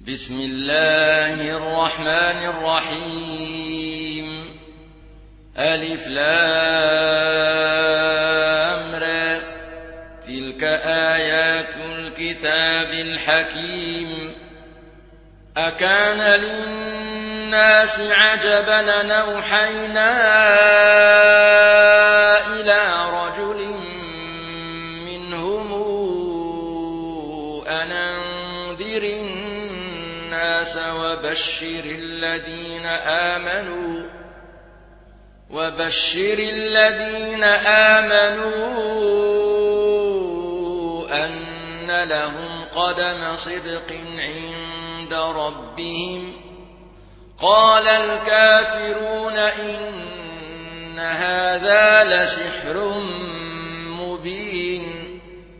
بسم الله الرحمن الرحيم ألف لام را تلك آيات الكتاب الحكيم أكان للناس عجبا أن أوحينا إلى رجل منهم أن أنذر الناس وبشر الذين آمنوا أن لهم قدم صدق عند ربهم قال الكافرون إن هذا لسحر مبين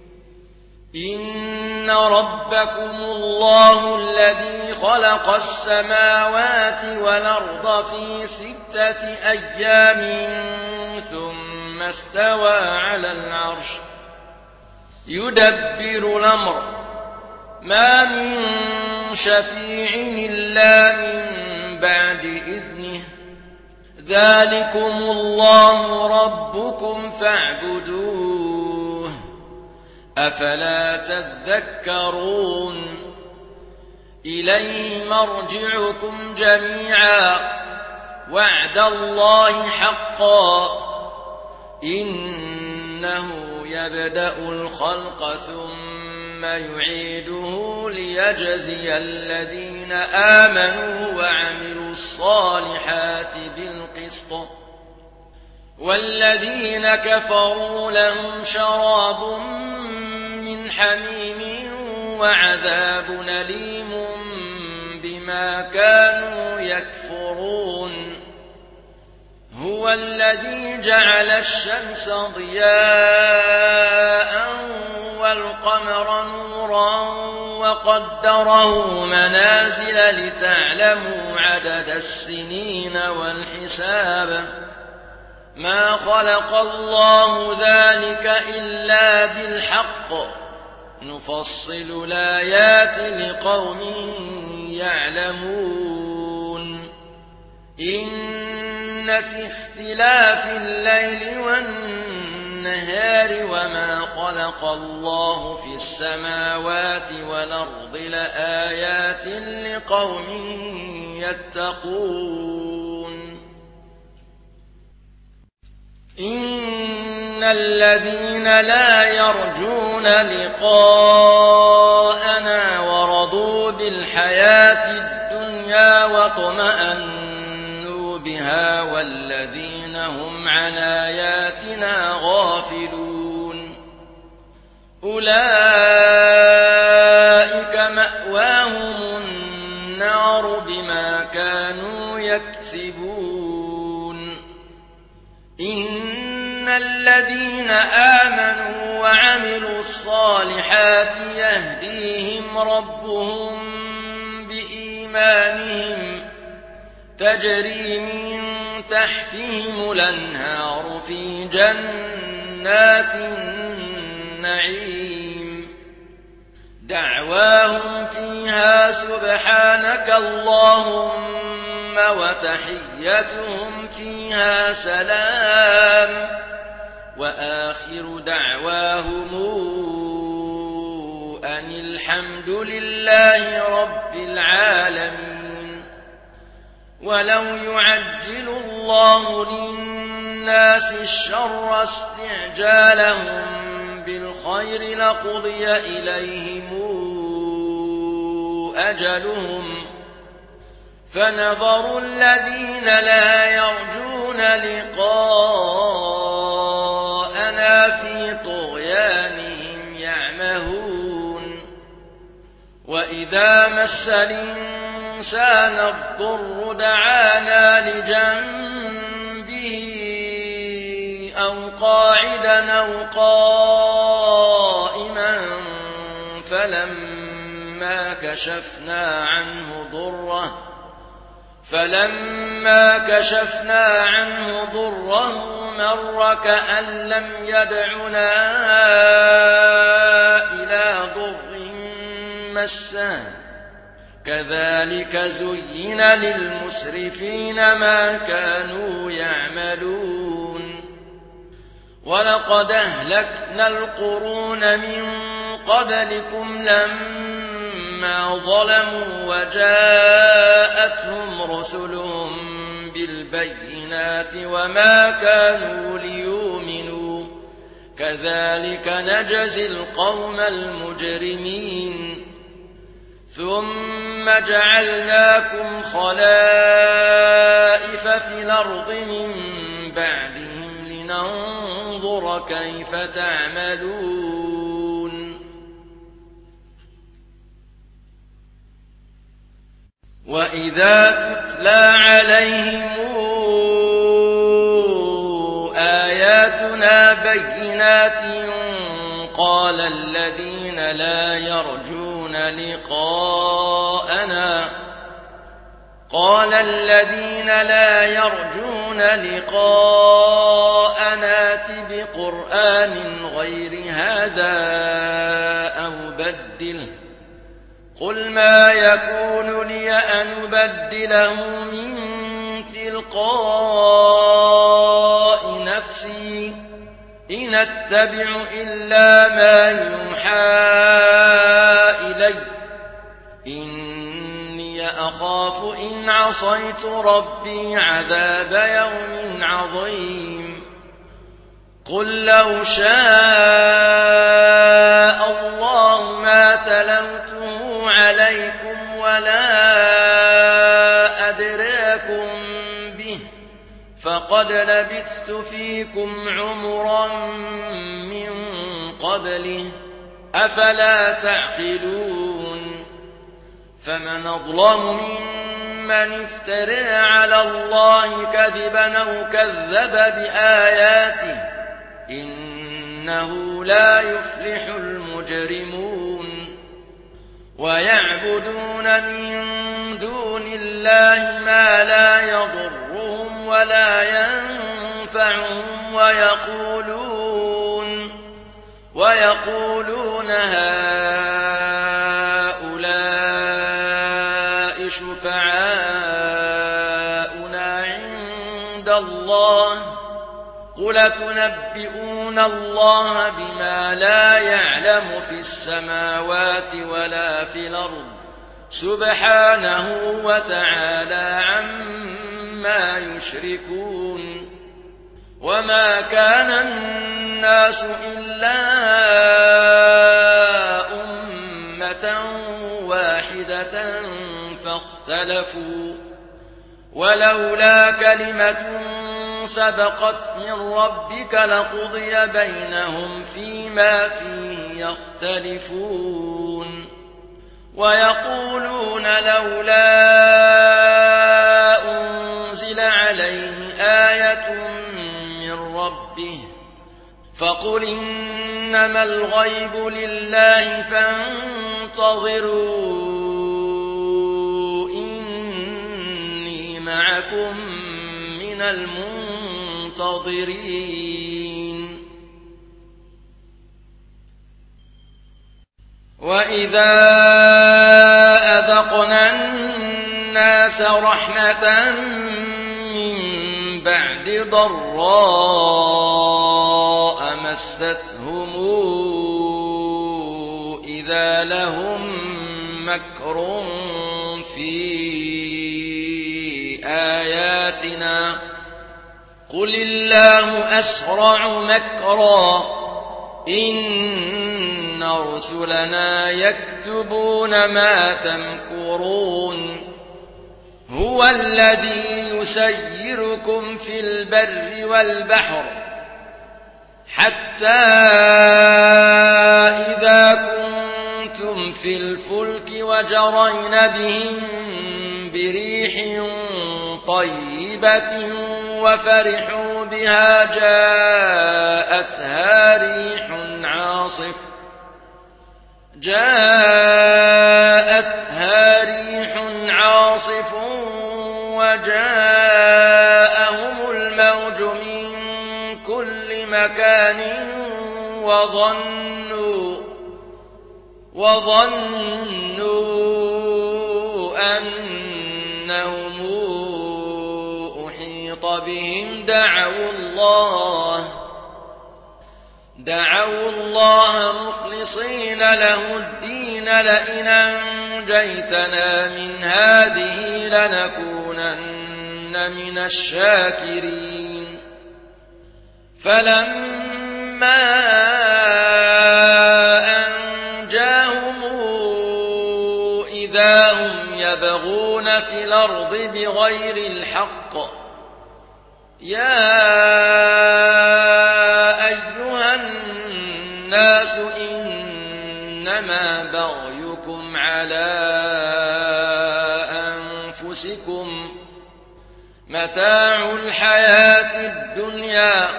إن ربكم الله الذي خلق السماوات والأرض في 6 أيام ثم استوى على العرش يدبر الأمر ما من شفيع إلا من بعد إذنه ذلكم الله ربكم فاعبدوه أفلا تذكرون إليه مرجعكم جميعا وعد الله حقا إنه يبدأ الخلق ثم يعيده ليجزي الذين آمنوا وعملوا الصالحات بالقسط والذين كفروا لهم شراب من حميم وعذاب أليم بما كانوا يكفرون هو الذي جعل الشمس ضياء والقمر نورا وقدره منازل لتعلموا عدد السنين والحساب ما خلق الله ذلك إلا بالحق نفصل الآيات لقوم يعلمون إن في اختلاف الليل والنهار وما خلق الله في السماوات والأرض لآيات لقوم يتقون إن الذين لا يرجون لقاءنا ورضوا بالحياة الدنيا واطمأنوا بها والذين هم عن آياتنا غافلون أولئك مأواهم النار بما كانوا يكسبون إن الذين آمنوا وعملوا الصالحات يهديهم ربهم بإيمانهم تجري من تحتهم الأنهار في جنات النعيم دعواهم فيها سبحانك اللهم وتحيتهم فيها سلام وآخر دعواهم أن الحمد لله رب العالمين ولو يعجل الله للناس الشر استعجالهم بالخير لقضي إليهم أجلهم فنظر الذين لا يرجون لقاءنا في طغيانهم يعمهون وإذا مس الإنسان الضر دعانا لجنبه أو قاعدا أو قائما فلما كشفنا عنه ضره مر كأن لم يدعنا إلى ضر مسه كذلك زين للمسرفين ما كانوا يعملون ولقد أهلكنا القرون من قبلكم لما ظلموا وجاءتهم رسلهم بالبينات وما كانوا ليؤمنوا كذلك نجزي القوم المجرمين ثم جعلناكم خلائف في الأرض من بعدهم لننظر كيف تعملون وإذا تتلى عليهم آياتنا بينات قال الذين لا يرجون لقاءنا ائت بقرآن غير هذا أو بدله قل ما يكون لي أن أبدله من تلقاء نفسي إن أتبع إلا ما يوحى إلي إني أخاف إن عصيت ربي عذاب يوم عظيم قل لو شاء الله ما تلوته عليكم ولا أدراكم به فقد لبثت فيكم عمرا من قبله أفلا تعقلون فمن أظلم ممن افترى على الله كذبا أو كذب بآياته إنه لا يفلح المجرمون ويعبدون من دون الله ما لا يضرهم ولا ينفعهم ويقولون هؤلاء شفعاؤنا عند الله قل تنبئون الله بما لا يعلم في السماوات ولا في الأرض سبحانه وتعالى عما يشركون وما كان الناس إلا أمة واحدة فاختلفوا ولولا كلمة سبقت من ربك لقضي بينهم فيما فيه يختلفون ويقولون لولا أنزل عليه آية من ربه فقل إنما الغيب لله فانتظروا إني معكم من المنتظرين وإذا أذقنا الناس رحمة من بعد ضراء مستهم إذا لهم مكر في آياتنا قل الله أسرع مكرا إن رسلنا يكتبون ما تمكرون هو الذي يسيركم في البر والبحر حتى إذا كنتم في الفلك وجرين بهم بريح طيبة وفرحوا بها جاءتها ريح عاصف وجاءهم الموج من كل مكان وظنوا أنهم أحيط بهم دعوا الله مخلصين له الدين لئن أنجيتنا من هذه لنكونن من الشاكرين فلما أنجاهم إذا هم يبغون في الأرض بغير الحق يا أيها الناس إنما بغيكم على أنفسكم متاع الحياة الدنيا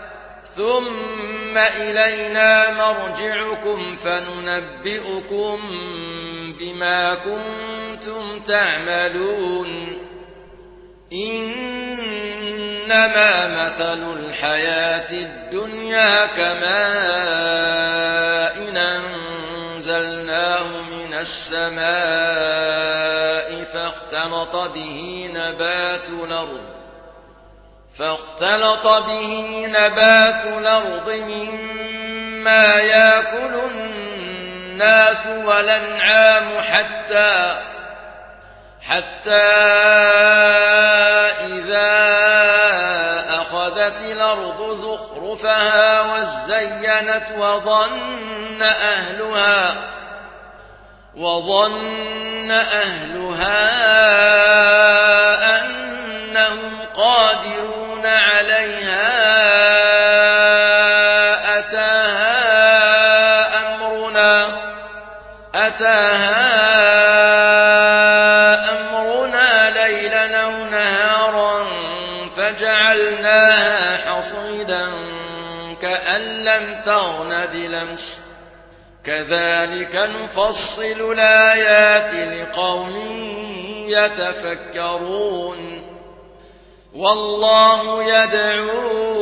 ثم إلينا مرجعكم فننبئكم بما كنتم تعملون إنما مثل الحياة الدنيا كماء أنزلناه من السماء فاختلط به نبات الأرض مما يأكل الناس والأنعام حتى إذا أخذت الأرض زخرفها وزينت وظن أهلها أنهم قادرون عليها أتاها أمرنا ليلا أو نهارا فجعلناها حصيدا كأن لم تغن بالأمس كذلك نفصل الآيات لقوم يتفكرون والله يدعو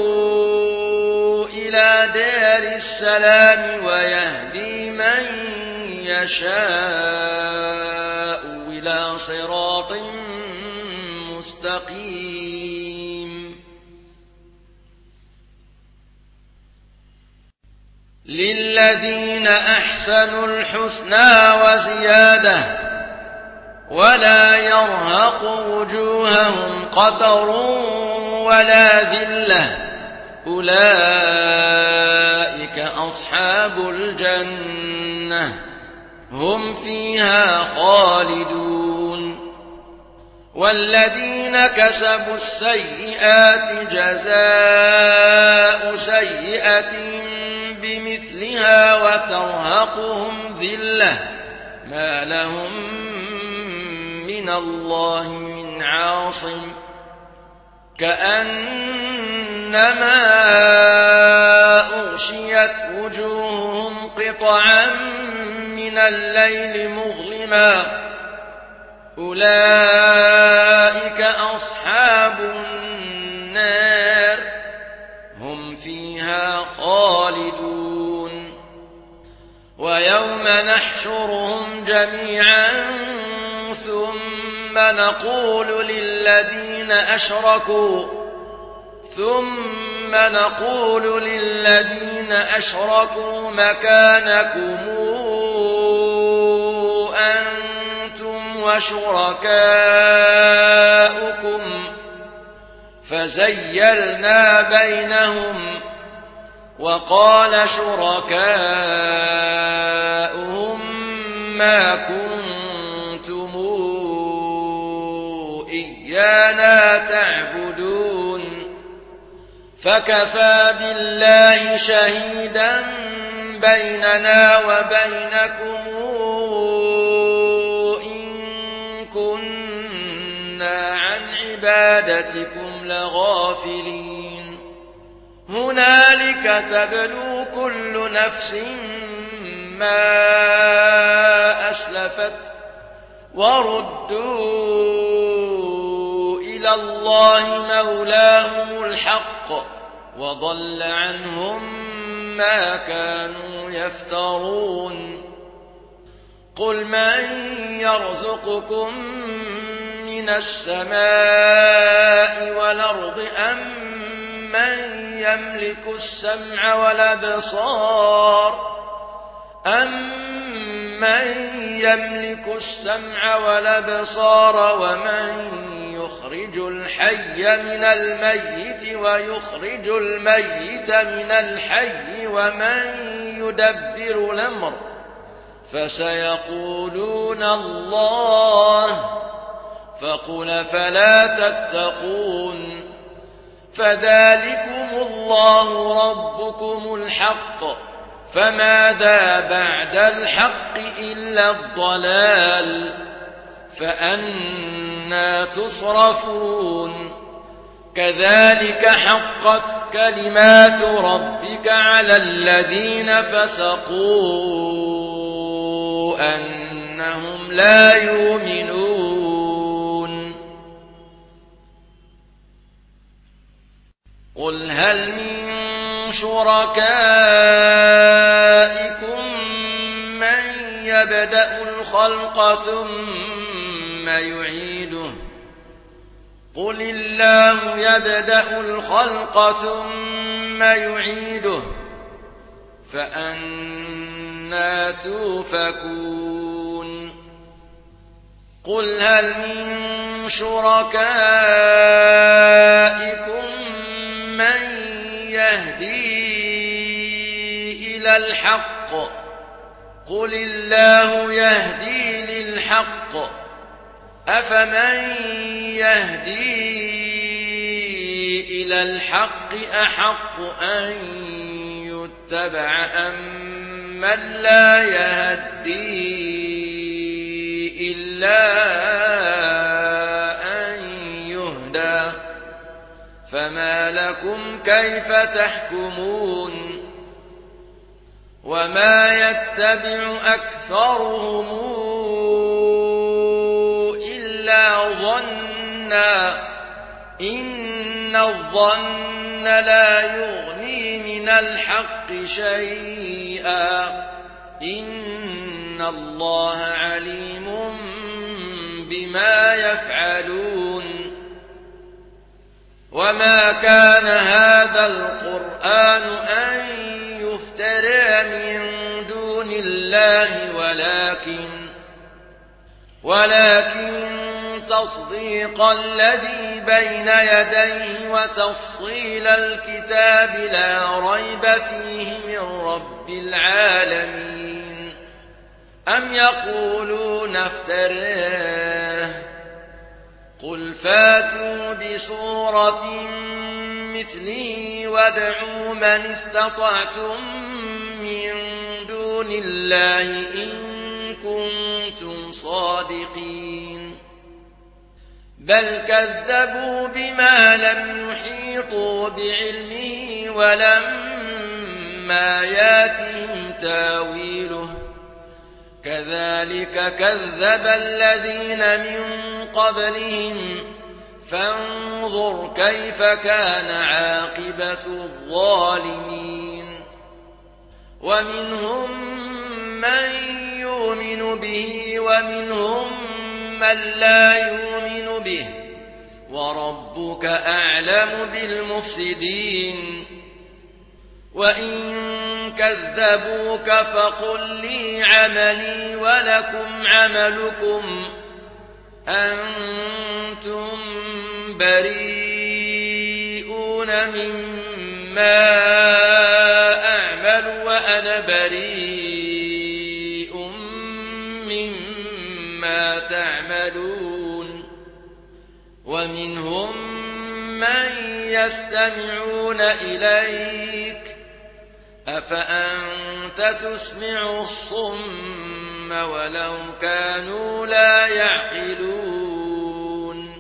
إلى دار السلام ويهدي من يشاء إلى صراط مستقيم للذين أحسنوا الحسنى وزيادة ولا يرهق وجوههم قتر ولا ذلة أولئك أصحاب الجنة هم فيها خالدون والذين كسبوا السيئات جزاء سيئة بمثلها وترهقهم ذلة ما لهم من الله من عاصم كأنما أغشيت وجوههم قطعا من الليل مظلما أولئك أصحاب النار هم فيها خالدون ويوم نحشرهم جميعا ثم نقول للذين أشركوا مكانكم أنتم وشركاؤكم فزيلنا بينهم وقال شركاؤهم ما كنتم إيانا تعبدون فكفى بالله شهيدا بيننا وبينكم إن كنا عن عبادتكم لغافلين هنالك تبلو كل نفس ما أسلفت وردوا إلى الله مولاهم الحق وضل عنهم ما كانوا يفترون قل من يرزقكم من السماء والأرض أم من يملك السمع والأبصار ومن يخرج الحي من الميت ويخرج الميت من الحي ومن يدبر الأمر فسيقولون الله فقل فلا تتقون فذلكم الله ربكم الحق فماذا بعد الحق إلا الضلال فأنى تصرفون كذلك حقت كلمات ربك على الذين فسقوا أنهم لا يؤمنون قل هل من شركائكم من يبدأ الخلق ثم يعيده قل الله يبدأ الخلق ثم يعيده فأنى توفكون قل هل من شركائكم من يهدي إلى الحق قل الله يهدي للحق أفمن يهدي إلى الحق أحق أن يتبع أم من لا يهدي إلا أن يهدى فما لكم كيف تحكمون وما يتبع أكثرهم إلا ظنا إن الظن لا يغني من الحق شيئا إن الله عليم بما يفعلون وما كان هذا القرآن أن يفترى من دون الله ولكن تصديق الذي بين يديه وتفصيل الكتاب لا ريب فيه من رب العالمين أم يقولون افتراه قل فاتوا بسورة مثله وادعوا من استطعتم من دون الله إن كنتم صادقين بل كذبوا بما لم يحيطوا بعلمه ولما ياتهم تاويله كذلك كذب الذين من قبلهم فانظر كيف كان عاقبة الظالمين ومنهم من يؤمن به ومنهم من لا يؤمن به وربك أعلم بالمفسدين وإن كذبوك فقل لي عملي ولكم عملكم أنتم بريئون مما أعمل وأنا بريء مما تعملون ومنهم من يستمعون إليك أفأنت تسمع الصم ولو كانوا لا يعقلون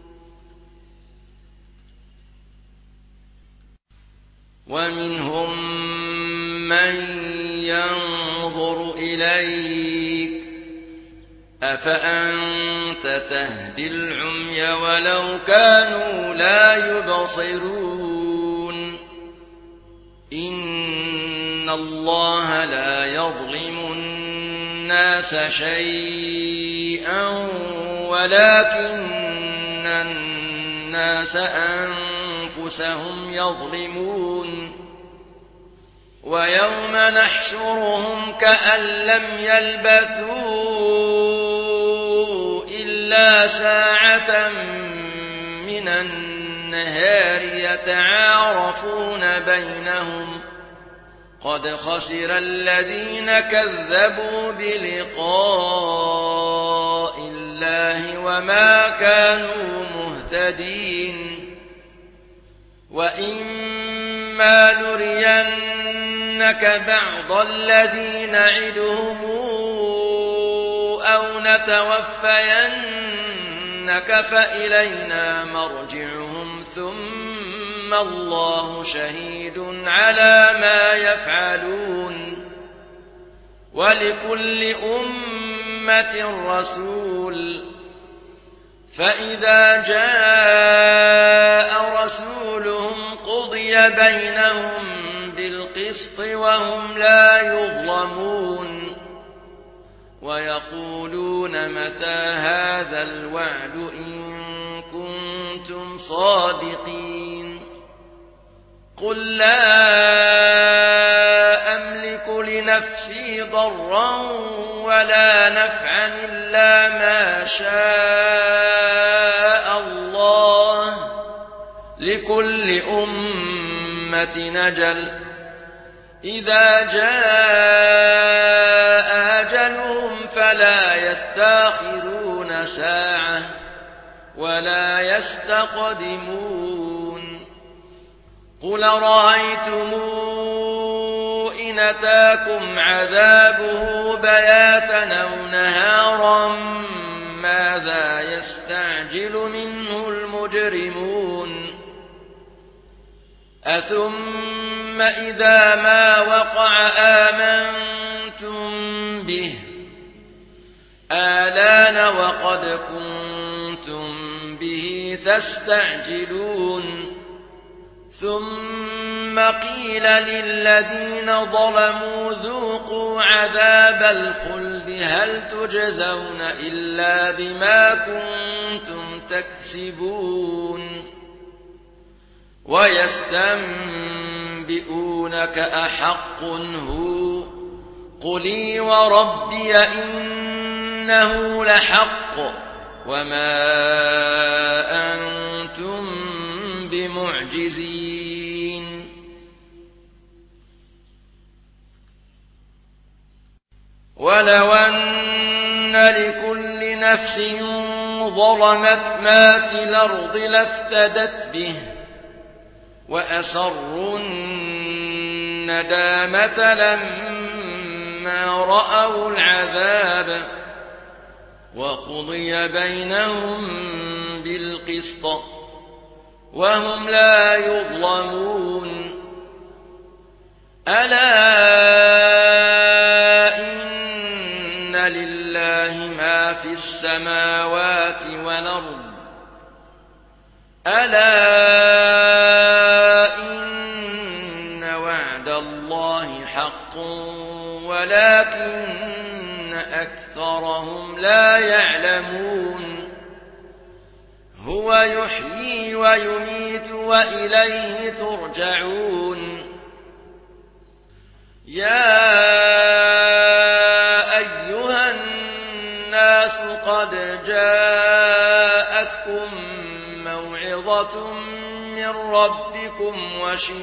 ومنهم من ينظر إليك أفأنت تهدي العمي ولو كانوا لا يبصرون إن الله لا يظلم الناس الناس شيئا ولكن الناس أنفسهم يظلمون ويوم نحشرهم كأن لم يلبثوا إلا ساعة من النهار يتعارفون بينهم قد خسر الذين كذبوا بلقاء الله وما كانوا مهتدين وإما نرينك بعض الذي نعدهم أو نتوفينك فإلينا مرجعهم ثم الله شهيد على ما يفعلون ولكل أمة رسول فإذا جاء رسولهم قضي بينهم بالقسط وهم لا يظلمون ويقولون متى هذا الوعد إن كنتم صادقين قل لا أملك لنفسي ضرا ولا نفعا إلا ما شاء الله لكل أمة نجل إذا جاء أجلهم فلا يستأخرون ساعة ولا يستقدمون قل رأيتم إن أتاكم عذابه بياتا أو نهارا ماذا يستعجل منه المجرمون أثم إذا ما وقع آمنتم به آلان وقد كنتم به تستعجلون ثم قيل للذين ظلموا ذوقوا عذاب الخلد هل تجزون إلا بما كنتم تكسبون ويستنبئونك أحق هو قل وربي إنه لحق وما أنتم بمعجزين ولو أن لكل نفس ظلمت ما في الأرض لافتدت به وأسروا الندامة لما رأوا العذاب وقضي بينهم بالقسط وهم لا يظلمون ألا إن لله ما في السماوات والأرض ألا إن وعد الله حق ولكن أكثرهم لا يعلمون هو يحيي ويميت وإليه ترجعون يا أيها الناس قد جاءتكم موعظة من ربكم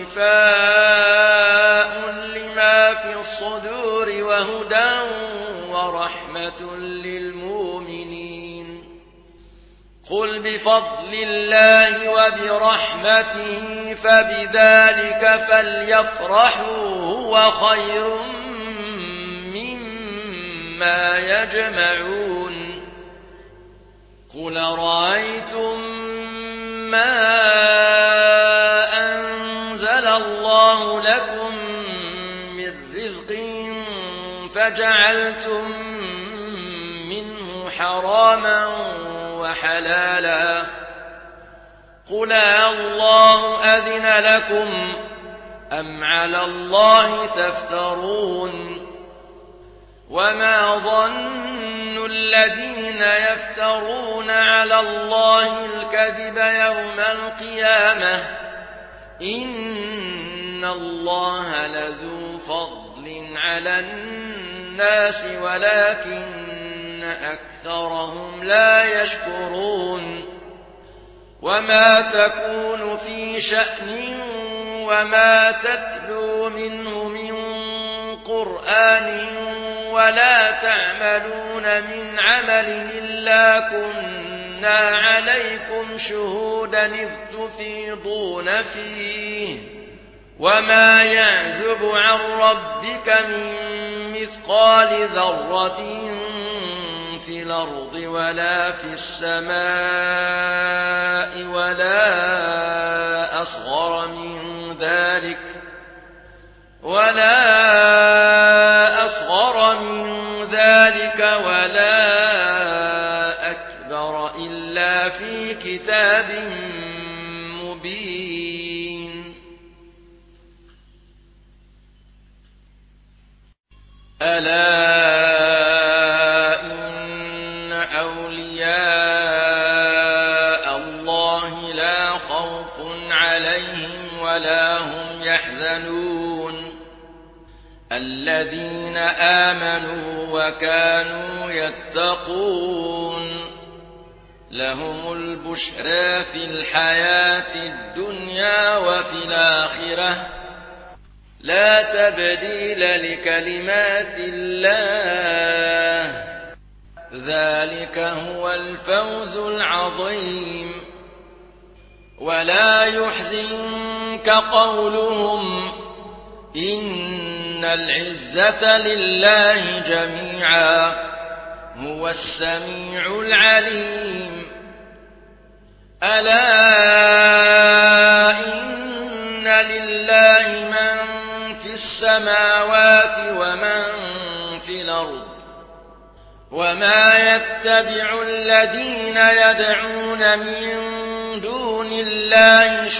وشفاء لما في الصدور وهدى ورحمة للمؤمنين قل بفضل الله وبرحمته فبذلك فليفرحوا هو خير مما يجمعون قل رأيتم ما أنزل الله لكم من رزق فجعلتم منه حراما وحلالا قل الله أذن لكم أم على الله تفترون وما ظن الذين يفترون على الله الكذب يوم القيامة إن الله لذو فضل على الناس ولكن أكثرهم لا يشكرون وما تكون في شأن وما تتلو منه من قرآن ولا تعملون من عمل إلا كنا عليكم شهودا إذ تفيضون فيه وما يعزب عن ربك من مثقال ذرة في الأرض ولا في السماء ولا أصغر من ذلك ولا أكبر إلا في كتاب مبين ألا إن أولياء الله لا خوف عليهم ولا هم يحزنون الذين آمنوا وكانوا يتقون لهم البشرى في الحياة الدنيا وفي الآخرة لا تبديل لكلمات الله ذلك هو الفوز العظيم ولا يحزنك قولهم إن العزة لله جميعا هو السميع العليم ألا إن لله من في السماوات ومن في الأرض وما يتبع الذين يدعون من دون الله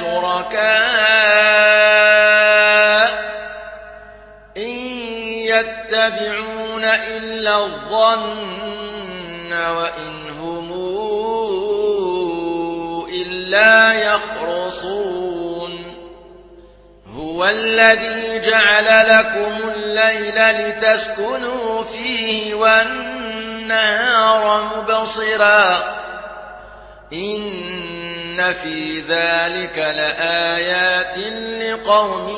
شركاء إن يتبعون إلا الظن وإن هم إلا يخرصون هو الذي جعل لكم الليل لتسكنوا فيه والنهار مبصرا إن في ذلك لآيات لقوم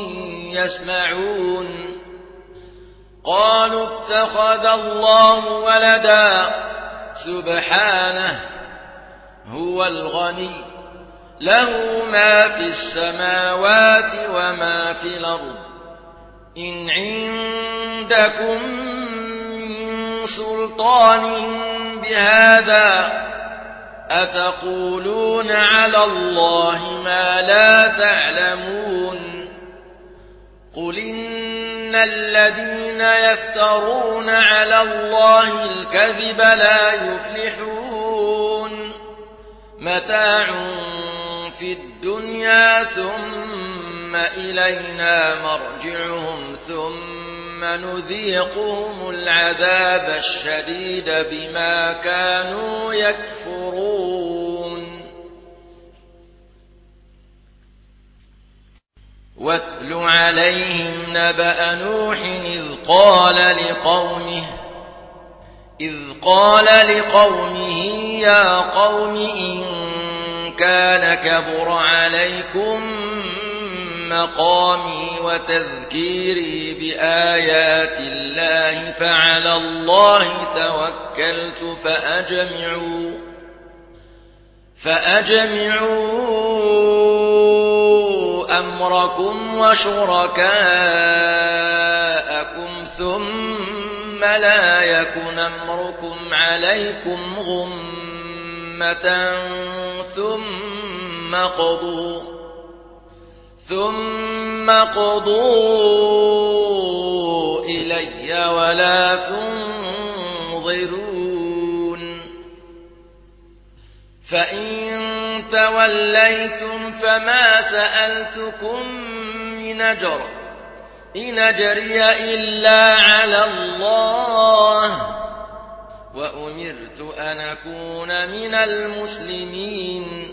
يسمعون قالوا اتخذ الله ولدا سبحانه هو الغني له ما في السماوات وما في الأرض إن عندكم من سلطان بهذا أتقولون على الله ما لا تعلمون قل إن الذين يفترون على الله الكذب لا يفلحون متاع في الدنيا ثم إلينا مرجعهم ثم نذيقهم العذاب الشديد بما كانوا يكفرون واتل عليهم نبأ نوح إذ قال لقومه يا قوم إن كان كبر عليكم مقامي وتذكيري بآيات الله فعلى الله توكلت فأجمعوا أمركم وشركاءكم ثم لا يكن أمركم عليكم غمة ثم قضوا إلي ولا تنظرون فإن توليتم فما سألتكم من أجر إن أجري إلا على الله وأمرت أن أكون من المسلمين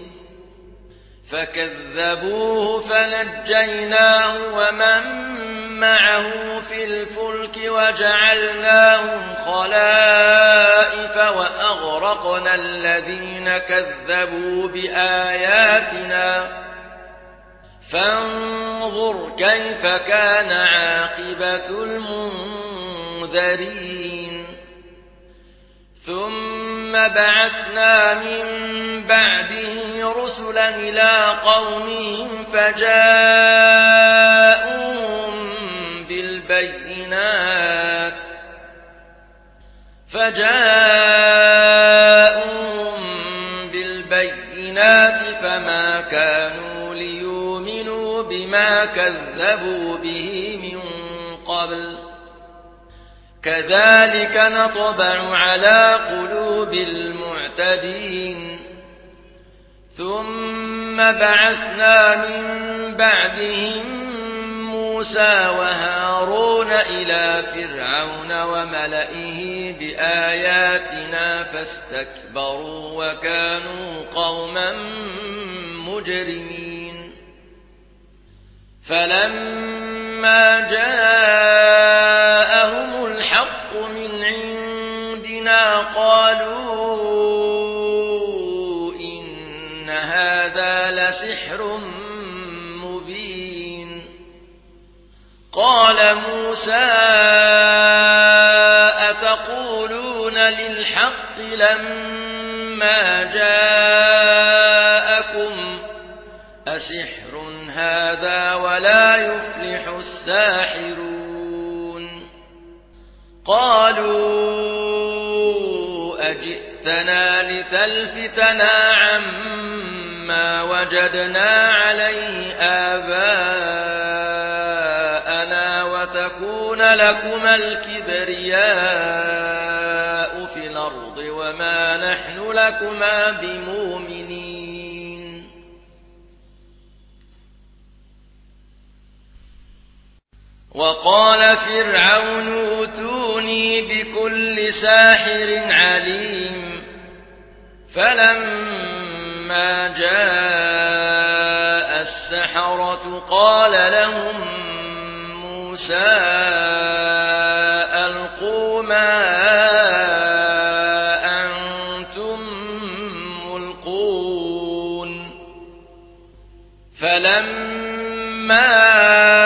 فكذبوه فنجيناه ومن معه في الفلك وجعلناهم خلائف وأغرقنا الذين كذبوا بآياتنا فانظر كيف كان عاقبة المنذرين ثم بعثنا من بعده رسلا إلى قومهم فجاءوهم بالبينات فما كانوا ليؤمنوا بما كذبوا به من قبل كذلك نطبع على قلوب المعتدين ثم بعثنا من بعدهم موسى وهارون إلى فرعون وملئه بآياتنا فاستكبروا وكانوا قوما مجرمين فلما جاءهم الحق من عندنا قالوا إن هذا لسحر مبين قال موسى أتقولون للحق لما جاءكم أسحر هذا ولا يفلح الساحرون قالوا أجئتنا لتلفتنا عما وجدنا عليه آباءنا وتكون لكما الكبرياء في الأرض وما نحن لكما بمؤمنين وقال فرعون ائتوني بكل ساحر عليم فلما جاء السحرة قال لهم موسى ألقوا ما أنتم ملقون فلما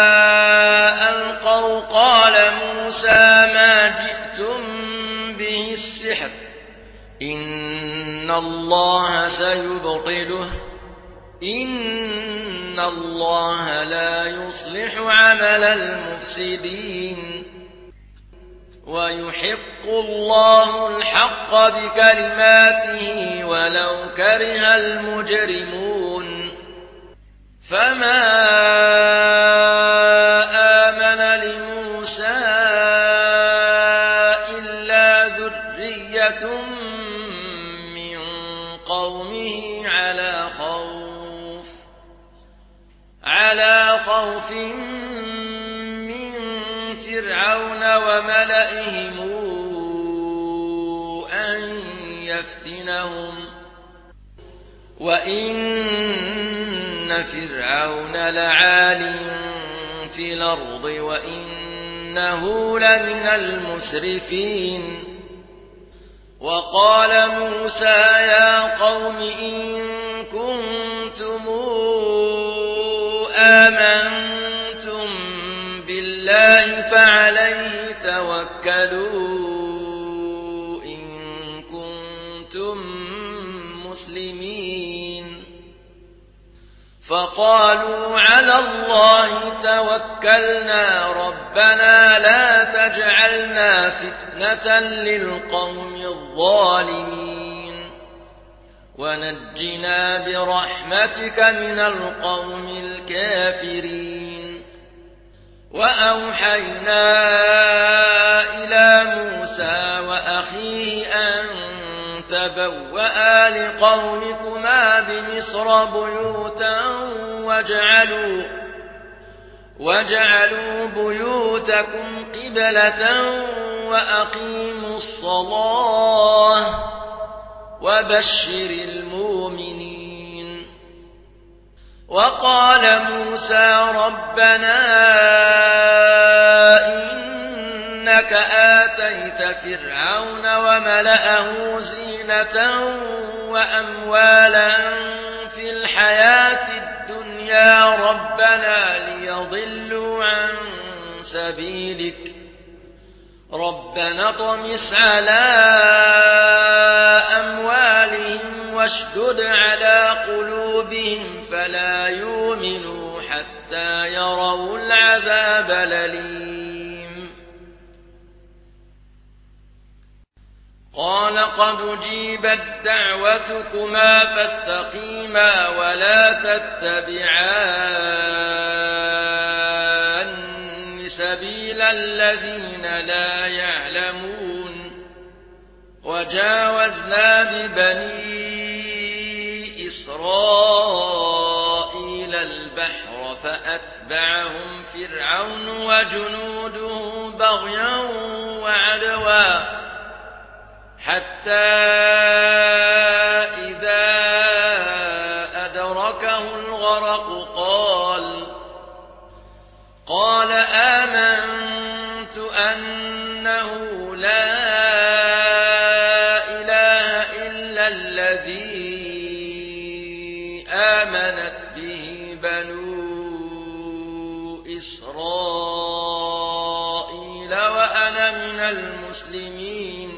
قال موسى ما جئتم به السحر إن الله سيبطله إن الله لا يصلح عمل المفسدين ويحق الله الحق بكلماته ولو كره المجرمون فما من قومه على خوف من فرعون وملئهم أن يفتنهم وإن فرعون لعال في الأرض وإنه لمن المسرفين وقال موسى يا قوم إن كنتم آمنتم بالله فعليه توكلوا إن كنتم مسلمين فقالوا على الله توكلنا ربنا لا تجعلنا فتنة للقوم الظالمين ونجنا برحمتك من القوم الكافرين وأوحينا إلى موسى وأخيه أن تبوأ لقومكما بمصر بيوتا وَاجْعَلُوا بُيُوتَكُمْ قِبْلَةً وَأَقِيمُوا الصَّلَاةَ وَبَشِّرِ الْمُؤْمِنِينَ. وَقَالَ مُوسَى رَبَّنَا إِنَّكَ آتَيْتَ فِرْعَوْنَ وَمَلَأَهُ زِينَةً وَأَمْوَالًا فِي الْحَيَاةِ الدُّنْيَا رَبَّنَا لِيَضِلُّوا عَن سَبِيلِكَ رَبَّنَا اطْمِسْ عَلَىٰ أَمْوَالِهِمْ وَاشْدُدْ عَلَىٰ قُلُوبِهِمْ فَلَا يُؤْمِنُوا حَتَّىٰ يَرَوُا الْعَذَابَ الْأَلِيمَ. قَالَ قَدْ أُجِيبَتْ دَعْوَتُكُمَا فَاسْتَقِيمَا وَلَا تَتَّبِعَانِّ سَبِيلَ الَّذِينَ لَا يَعْلَمُونَ. وَجَاوَزْنَا بِبَنِي إِسْرَائِيلَ الْبَحْرَ فَأَتْبَعَهُمْ فِرْعَوْنُ وَجُنُودُهُ بَغْيًا وَعَدْوًا حَتَّىٰ إِذَا أَدْرَكَهُ الْغَرَقُ قَالَ آمَنتُ أَنَّهُ لَا إِلَٰهَ إِلَّا الَّذِي آمَنَتْ بِهِ بَنُو إِسْرَائِيلَ وَأَنَا مِنَ الْمُسْلِمِينَ.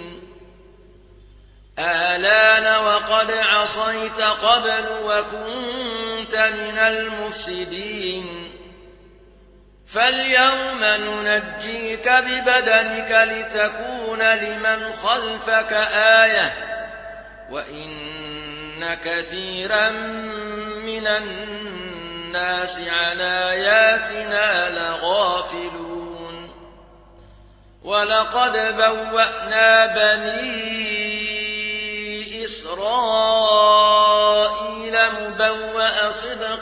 آلآن وقد عصيت قبل وكنت من المفسدين فاليوم ننجيك ببدنك لتكون لمن خلفك آية وإن كثيرا من الناس عن آياتنا لغافلون. ولقد بوأنا بني إسرائيل مبوأ صدق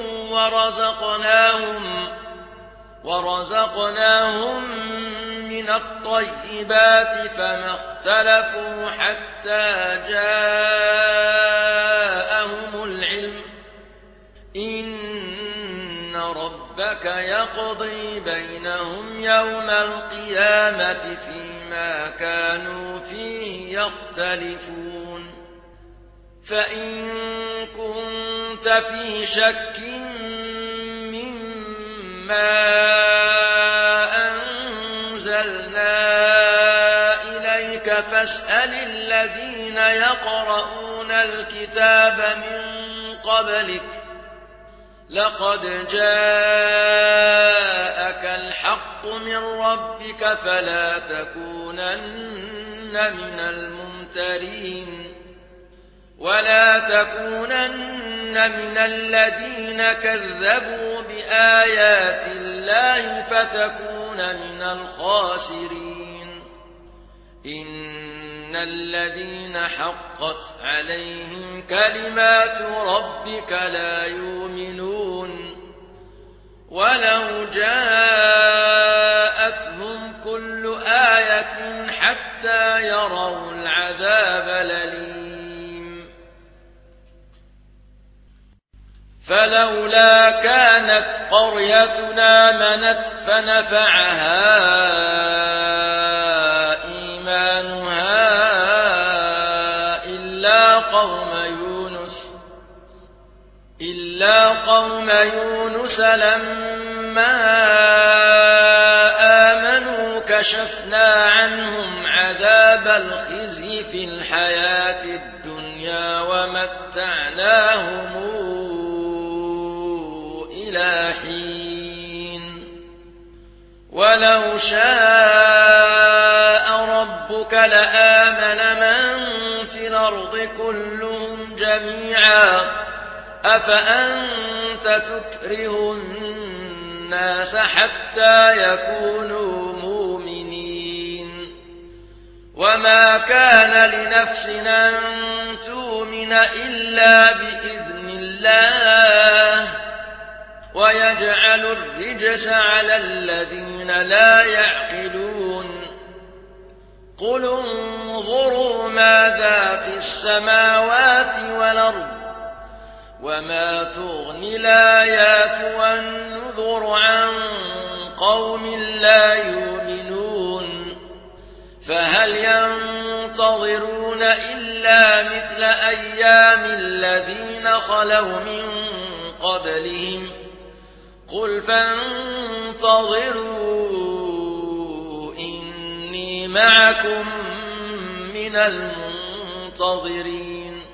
ورزقناهم من الطيبات فما اختلفوا حتى جاءهم العلم إن ربك يقضي بينهم يوم القيامة فيما كانوا فيه يختلفون. فإن كنت في شك مما أنزلنا إليك فاسأل الذين يقرؤون الكتاب من قبلك لقد جاءك الحق من ربك فلا تكونن من الممترين ولا تكونن من الذين كذبوا بآيات الله فتكون من الخاسرين. إن الذين حقت عليهم كلمات ربك لا يؤمنون ولو جاءتهم كل آية حتى يروا العذاب الأليم. فلولا كانت قريتنا آمنت فنفعها إيمانها إلا قوم يونس لما آمنوا كشفنا عنهم عذاب الخزي في الحياة الدنيا ومتعناهم إلى حين. ولو شاء ربك لآمن من في الأرض كلهم جميعا أفأنت تكره الناس حتى يكونوا مؤمنين. وما كان لنفس أن تؤمن إلا بإذن الله ويجعل الرجس على الذين لا يعقلون قل انظروا ماذا في السماوات والأرض وما تغني الآيات والنذر عن قوم لا يؤمنون فهل ينتظرون إلا مثل أيام الذين خلوا من قبلهم قل فانتظروا إني معكم من المنتظرين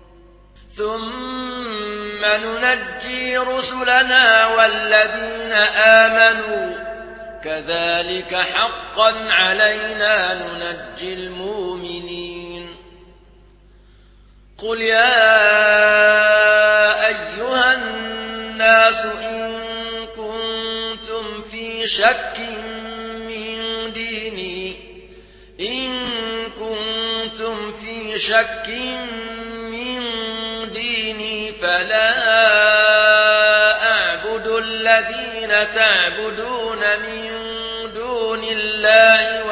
ثم ننجي رسلنا والذين آمنوا كذلك حقا علينا ننجي المؤمنين قل يا أيها الناس إن كنتم في شك من ديني فلا أعبد الذين تعبدون من دون الله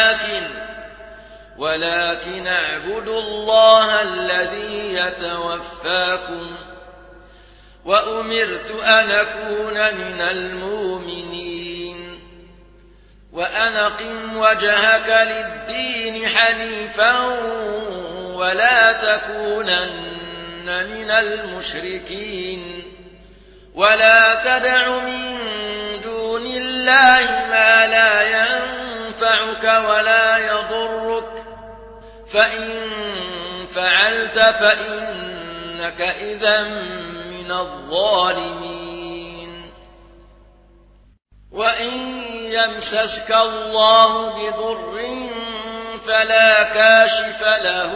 ولكن أعبد الله الذي يتوفاكم وأمرت أن أكون من المؤمنين وأن أقم وجهك للدين حنيفا ولا تكونن من المشركين ولا تدع من دون الله ما لا ينفعك ولا يضرك فإن فعلت فإنك إذا من الظالمين وإن يمسسك الله بضر فلا كاشف له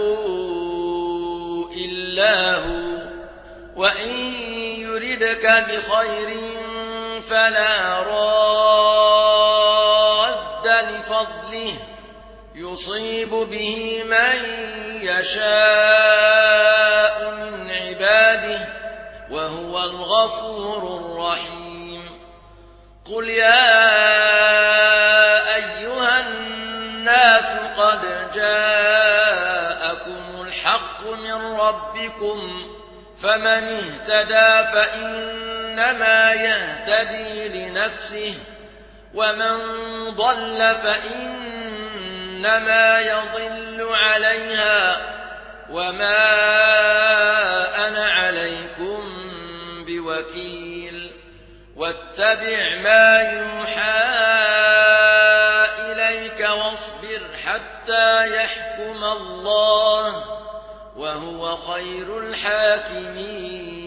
إلا هو وإن يردك بخير فلا راد لفضله يصيب به من يشاء من عباده وهو الغفور الرحيم قل يا أيها الناس قد جاءكم الحق من ربكم فمن اهتدى فإنما يهتدي لنفسه ومن ضل فإنما يضل عليها وما أنا عليكم بوكيل واتبع ما يوحى إليك واصبر حتى يحكم الله وهو خير الحاكمين